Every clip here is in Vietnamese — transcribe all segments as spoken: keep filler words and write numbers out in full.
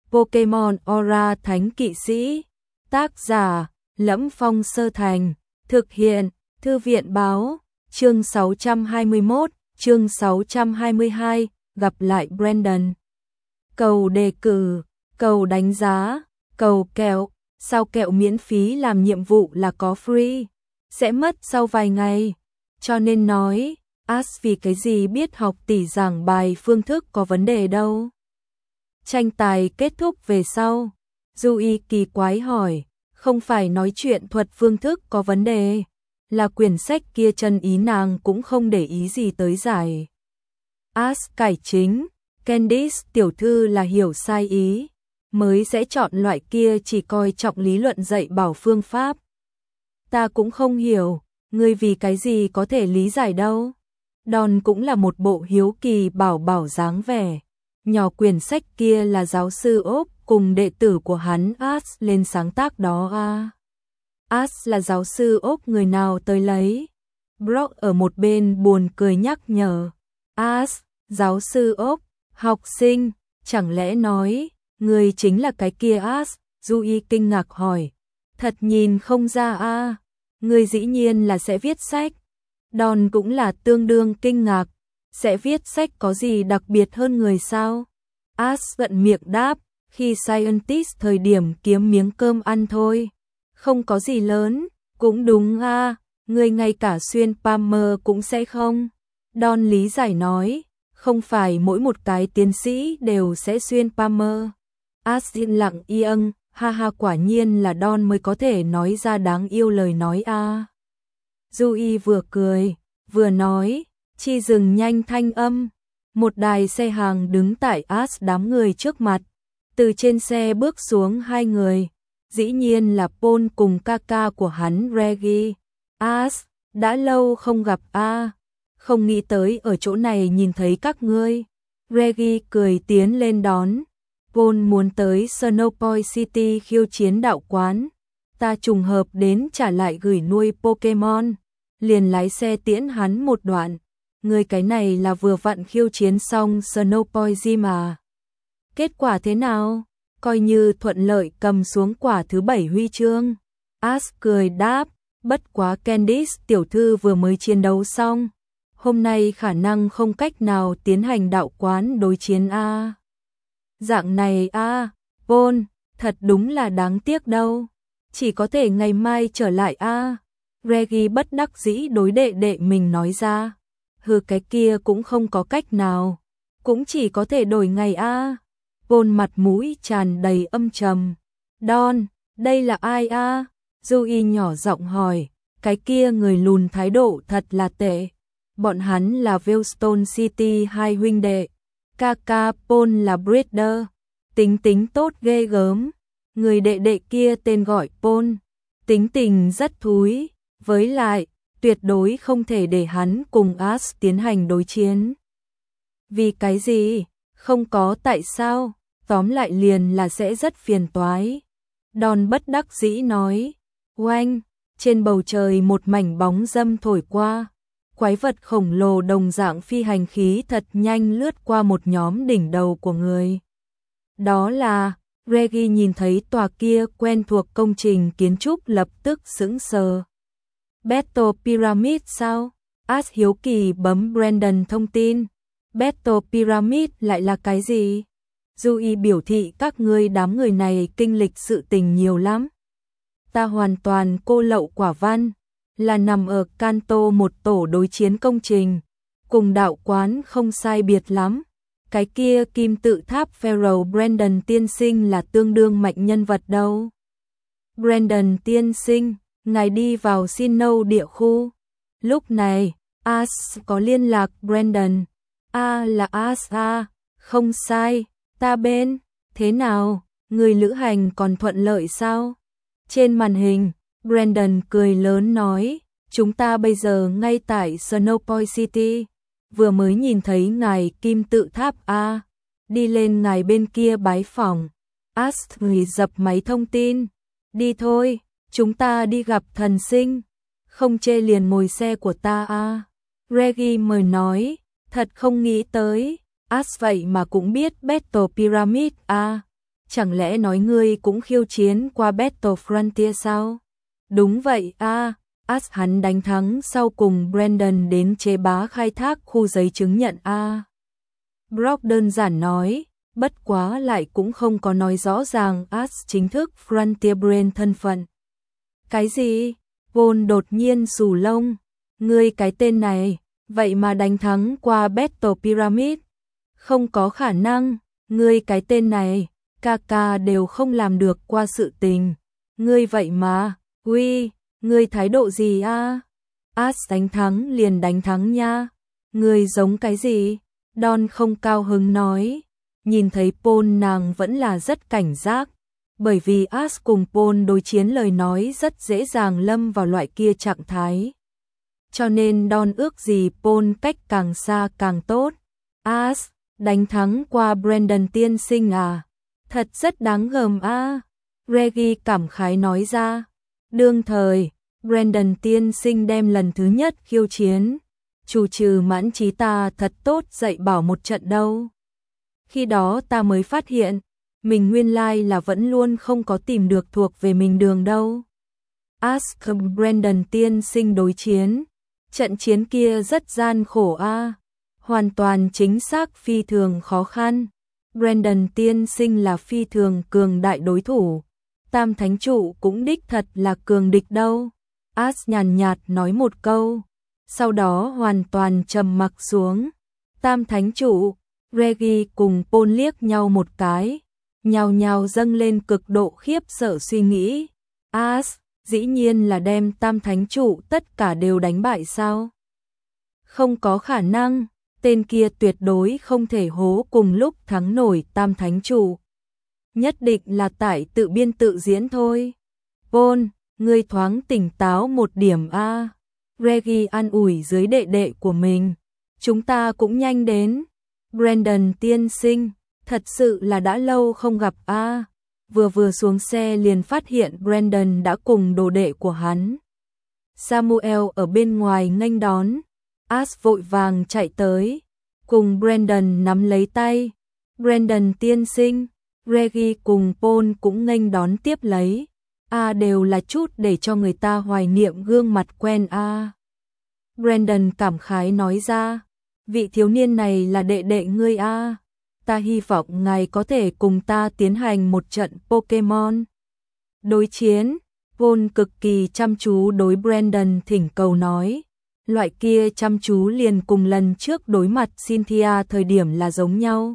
Pokemon Aura Thánh Kỵ Sĩ. Tác giả: Lẫm Phong Sơ Thành. Thực hiện: Thư viện báo. Chương sáu trăm hai mươi mốt, chương sáu trăm hai mươi hai, gặp lại Brandon. Cầu đề cử, cầu đánh giá, cầu kẹo. Sao kẹo miễn phí làm nhiệm vụ là có free, sẽ mất sau vài ngày. Cho nên nói, Ash vì cái gì biết học tỷ giảng bài phương thức có vấn đề đâu. Tranh tài kết thúc về sau, Yui kỳ quái hỏi, không phải nói chuyện thuật phương thức có vấn đề, là quyển sách kia chân ý nàng cũng không để ý gì tới giải. Ash cải chính, Candice tiểu thư là hiểu sai ý, mới sẽ chọn loại kia chỉ coi trọng lý luận dạy bảo phương pháp. Ta cũng không hiểu, ngươi vì cái gì có thể lý giải đâu. Don cũng là một bộ hiếu kỳ bảo bảo dáng vẻ. Nhỏ quyển sách kia là giáo sư Úc cùng đệ tử của hắn Ash lên sáng tác đó à. Ash là giáo sư Úc người nào tới lấy. Brock ở một bên buồn cười nhắc nhở. Ash, giáo sư Úc, học sinh, chẳng lẽ nói, người chính là cái kia Ash? Yui kinh ngạc hỏi. Thật nhìn không ra a, à. Người dĩ nhiên là sẽ viết sách. Don cũng là tương đương kinh ngạc. Sẽ viết sách có gì đặc biệt hơn người sao? Ash giận miệng đáp, khi scientist thời điểm kiếm miếng cơm ăn thôi. Không có gì lớn, cũng đúng a, à. Người ngay cả xuyên Palmer cũng sẽ không. Don lý giải nói, không phải mỗi một cái tiến sĩ đều sẽ xuyên Palmer. Ash yên lặng y âng, ha ha, quả nhiên là Don mới có thể nói ra đáng yêu lời nói a. À. Yui vừa cười, vừa nói, chi dừng nhanh thanh âm. Một đài xe hàng đứng tại Ash đám người trước mặt. Từ trên xe bước xuống hai người, dĩ nhiên là Paul cùng ca ca của hắn Reggie. Ash, đã lâu không gặp a, à. Không nghĩ tới ở chỗ này nhìn thấy các ngươi. Reggie cười tiến lên đón. Paul muốn tới Snowpoint City khiêu chiến đạo quán. Ta trùng hợp đến trả lại gửi nuôi Pokemon, liền lái xe tiễn hắn một đoạn. Người cái này là vừa vặn khiêu chiến xong Snowpoint Gym à. Kết quả thế nào? Coi như thuận lợi cầm xuống quả thứ bảy huy chương. Ash cười đáp, bất quá Candice tiểu thư vừa mới chiến đấu xong. Hôm nay khả năng không cách nào tiến hành đạo quán đối chiến a. À. Dạng này a, à, Paul, thật đúng là đáng tiếc đâu. Chỉ có thể ngày mai trở lại a. À. Reggie bất đắc dĩ đối đệ đệ mình nói ra. Hừ, cái kia cũng không có cách nào, cũng chỉ có thể đổi ngày a. À. Paul mặt mũi tràn đầy âm trầm. Don, đây là ai a? À? Yui nhỏ giọng hỏi, cái kia người lùn thái độ thật là tệ. Bọn hắn là Veilstone City hai huynh đệ. Kaka Paul là breeder, tính tính tốt ghê gớm. Người đệ đệ kia tên gọi Paul, tính tình rất thúi, với lại tuyệt đối không thể để hắn cùng Ash tiến hành đối chiến. Vì cái gì? Không có tại sao, tóm lại liền là sẽ rất phiền toái. Don bất đắc dĩ nói. Oanh, trên bầu trời một mảnh bóng dâm thổi qua. Quái vật khổng lồ đồng dạng phi hành khí thật nhanh lướt qua một nhóm đỉnh đầu của người. Đó là, Reggie nhìn thấy tòa kia quen thuộc công trình kiến trúc lập tức sững sờ. Battle Pyramid sao? Ash hiếu kỳ bấm Brandon thông tin. Battle Pyramid lại là cái gì? Yui biểu thị các ngươi đám người này kinh lịch sự tình nhiều lắm. Ta hoàn toàn cô lậu quả văn, là nằm ở Kanto một tổ đối chiến công trình, cùng đạo quán không sai biệt lắm. Cái kia kim tự tháp Pharaoh Brandon tiên sinh là tương đương mạnh nhân vật đâu. Brandon tiên sinh, ngài đi vào Sinnoh địa khu. Lúc này, Ash có liên lạc Brandon. A à, là Ash a, không sai, ta bên, thế nào, người lữ hành còn thuận lợi sao? Trên màn hình, Brandon cười lớn nói, chúng ta bây giờ ngay tại Snowpoint City, vừa mới nhìn thấy ngài kim tự tháp a, đi lên ngài bên kia bái phỏng. Ash người dập máy thông tin, đi thôi, chúng ta đi gặp thần sinh, không chê liền ngồi xe của ta a. Reggie mời nói, thật không nghĩ tới, Ash vậy mà cũng biết Battle Pyramid a. chẳng lẽ nói ngươi cũng khiêu chiến qua Battle Frontier sao? Đúng vậy a, As hắn đánh thắng sau cùng Brandon đến chế bá khai thác khu giấy chứng nhận a. Brock đơn giản nói, bất quá lại cũng không có nói rõ ràng As chính thức Frontier Brain thân phận. Cái gì? Paul đột nhiên xù lông, ngươi cái tên này, vậy mà đánh thắng qua Battle Pyramid? Không có khả năng, ngươi cái tên này, ca ca đều không làm được qua sự tình. Ngươi vậy mà, uy, ngươi thái độ gì a? As đánh thắng liền đánh thắng nha. Ngươi giống cái gì? Don không cao hứng nói. Nhìn thấy Paul nàng vẫn là rất cảnh giác. Bởi vì As cùng Paul đối chiến lời nói rất dễ dàng lâm vào loại kia trạng thái. Cho nên Don ước gì Paul cách càng xa càng tốt. As, đánh thắng qua Brandon tiên sinh à? Thật rất đáng gờm a. À. Reggie cảm khái nói ra. Đương thời, Brandon tiên sinh đem lần thứ nhất khiêu chiến. Chủ trừ mãn trí ta thật tốt dạy bảo một trận đâu. Khi đó ta mới phát hiện, mình nguyên lai là vẫn luôn không có tìm được thuộc về mình đường đâu. Ask Brandon tiên sinh đối chiến. Trận chiến kia rất gian khổ a, à. Hoàn toàn chính xác phi thường khó khăn. Brandon tiên sinh là phi thường cường đại đối thủ. Tam thánh trụ cũng đích thật là cường địch đâu. As nhàn nhạt nói một câu. Sau đó hoàn toàn trầm mặc xuống. Tam thánh trụ, Reggie cùng Paul liếc nhau một cái. Nhào nhào dâng lên cực độ khiếp sợ suy nghĩ. As, dĩ nhiên là đem tam thánh trụ tất cả đều đánh bại sao? Không có khả năng, tên kia tuyệt đối không thể hố cùng lúc thắng nổi tam thánh trụ. Nhất định là tại tự biên tự diễn thôi. Paul, ngươi thoáng tỉnh táo một điểm a. À. Reggie an ủi dưới đệ đệ của mình. Chúng ta cũng nhanh đến. Brandon tiên sinh, thật sự là đã lâu không gặp a. À. Vừa vừa xuống xe liền phát hiện Brandon đã cùng đồ đệ của hắn. Samuel ở bên ngoài nghênh đón. As vội vàng chạy tới, cùng Brandon nắm lấy tay. Brandon tiên sinh, Reggie cùng Paul cũng nghênh đón tiếp lấy. A à, đều là chút để cho người ta hoài niệm gương mặt quen a. À. Brandon cảm khái nói ra, vị thiếu niên này là đệ đệ ngươi a. À. Ta hy vọng ngài có thể cùng ta tiến hành một trận Pokemon đối chiến. Paul cực kỳ chăm chú đối Brandon thỉnh cầu nói. Loại kia chăm chú liền cùng lần trước đối mặt Cynthia thời điểm là giống nhau.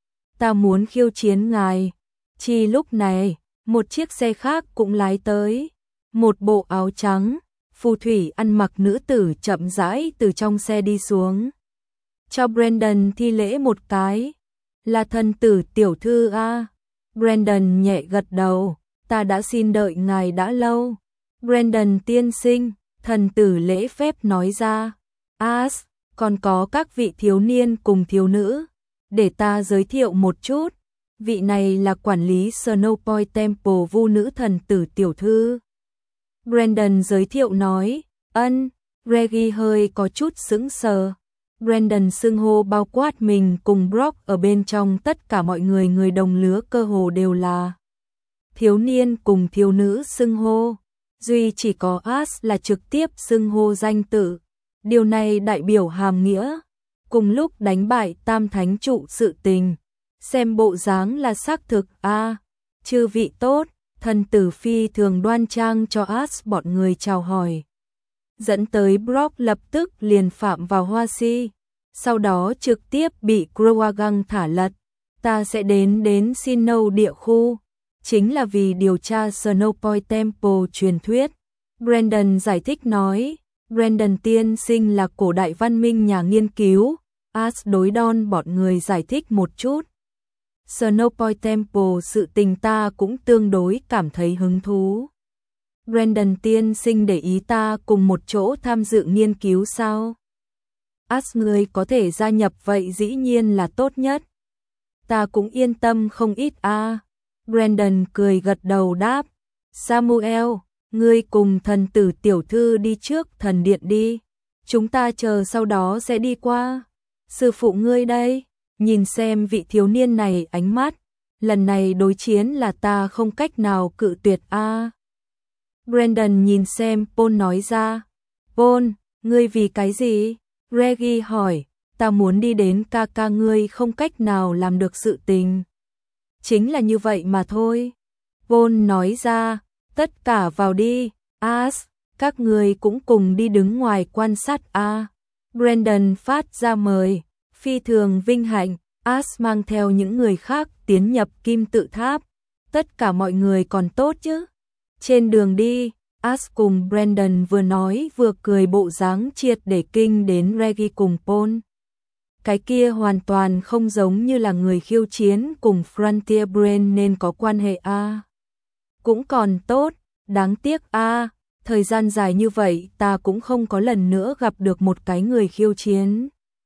Ta muốn khiêu chiến ngài. Chi lúc này, một chiếc xe khác cũng lái tới. Một bộ áo trắng, phù thủy ăn mặc nữ tử chậm rãi từ trong xe đi xuống. Cho Brandon thi lễ một cái. Là thần tử tiểu thư a. Brandon nhẹ gật đầu. Ta đã xin đợi ngài đã lâu. Brandon tiên sinh, thần tử lễ phép nói ra. As, còn có các vị thiếu niên cùng thiếu nữ. Để ta giới thiệu một chút. Vị này là quản lý Snowpoint Temple vu nữ thần tử tiểu thư. Brandon giới thiệu nói. Ân, Reggie hơi có chút sững sờ. Brandon xưng hô bao quát mình cùng Brock ở bên trong tất cả mọi người người đồng lứa cơ hồ đều là thiếu niên cùng thiếu nữ xưng hô. Duy chỉ có As là trực tiếp xưng hô danh tự. Điều này đại biểu hàm nghĩa. Cùng lúc đánh bại tam thánh trụ sự tình. Xem bộ dáng là xác thực a. À, chư vị tốt, thần tử phi thường đoan trang cho As bọn người chào hỏi. Dẫn tới Brock lập tức liền phạm vào hoa si. Sau đó trực tiếp bị Crowagang thả lật. Ta sẽ đến đến Sinnoh địa khu. Chính là vì điều tra Snowpoint Temple truyền thuyết. Brandon giải thích nói. Brandon tiên sinh là cổ đại văn minh nhà nghiên cứu. As đối Don bọn người giải thích một chút. Snowpoint Temple sự tình ta cũng tương đối cảm thấy hứng thú. Brandon tiên sinh để ý ta cùng một chỗ tham dự nghiên cứu sao? As người có thể gia nhập vậy dĩ nhiên là tốt nhất. Ta cũng yên tâm không ít a. À. Brandon cười gật đầu đáp. Samuel, ngươi cùng thần tử tiểu thư đi trước thần điện đi. Chúng ta chờ sau đó sẽ đi qua. Sư phụ ngươi đây, nhìn xem vị thiếu niên này ánh mắt, lần này đối chiến là ta không cách nào cự tuyệt a. À. Brandon nhìn xem Paul nói ra. Paul, ngươi vì cái gì? Reggie hỏi, ta muốn đi đến ca ca ngươi không cách nào làm được sự tình. Chính là như vậy mà thôi. Paul nói ra, tất cả vào đi, As, các ngươi cũng cùng đi đứng ngoài quan sát a. À. Brandon phát ra mời, phi thường vinh hạnh, As mang theo những người khác tiến nhập kim tự tháp. Tất cả mọi người còn tốt chứ? Trên đường đi, As cùng Brandon vừa nói vừa cười bộ dáng triệt để kinh đến Reggie cùng Paul. Cái kia hoàn toàn không giống như là người khiêu chiến cùng Frontier Brain nên có quan hệ a. À. Cũng còn tốt, đáng tiếc a, à, thời gian dài như vậy ta cũng không có lần nữa gặp được một cái người khiêu chiến.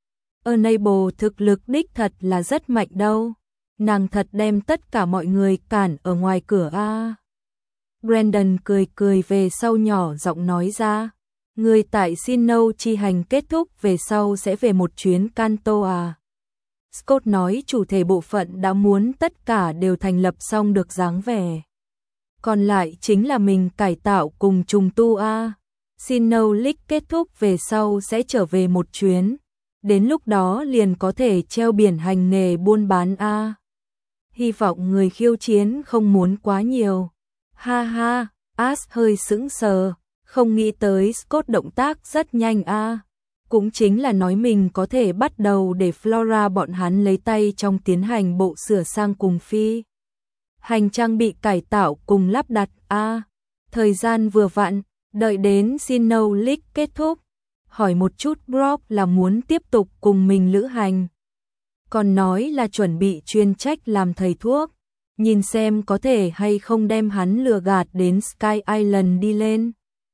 Enable thực lực đích thật là rất mạnh đâu. Nàng thật đem tất cả mọi người cản ở ngoài cửa a. À. Brandon cười cười về sau nhỏ giọng nói ra, người tại Sinnoh chi hành kết thúc về sau sẽ về một chuyến Kanto à. Scott nói chủ thể bộ phận đã muốn tất cả đều thành lập xong được dáng vẻ. Còn lại chính là mình cải tạo cùng trùng tu a. À. Sinnoh League kết thúc về sau sẽ trở về một chuyến. Đến lúc đó liền có thể treo biển hành nghề buôn bán a. À. Hy vọng người khiêu chiến không muốn quá nhiều. Ha ha, As hơi sững sờ, không nghĩ tới Scott động tác rất nhanh a. À. Cũng chính là nói mình có thể bắt đầu để Flora bọn hắn lấy tay trong tiến hành bộ sửa sang cùng phi. Hành trang bị cải tạo cùng lắp đặt a. À. Thời gian vừa vặn, đợi đến Sinnoh League kết thúc. Hỏi một chút Brock là muốn tiếp tục cùng mình lữ hành. Còn nói là chuẩn bị chuyên trách làm thầy thuốc. Nhìn xem có thể hay không đem hắn lừa gạt đến Sky Island đi lên.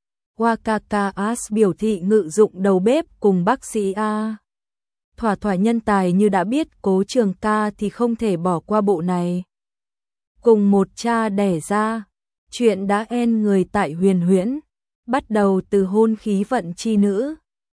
Wakaka As biểu thị ngự dụng đầu bếp cùng bác sĩ A. Thỏa thỏa nhân tài như đã biết Cố Trường Ca thì không thể bỏ qua bộ này. Cùng một cha đẻ ra, chuyện đã en người tại Huyền Huyễn, bắt đầu từ hôn khí vận chi nữ.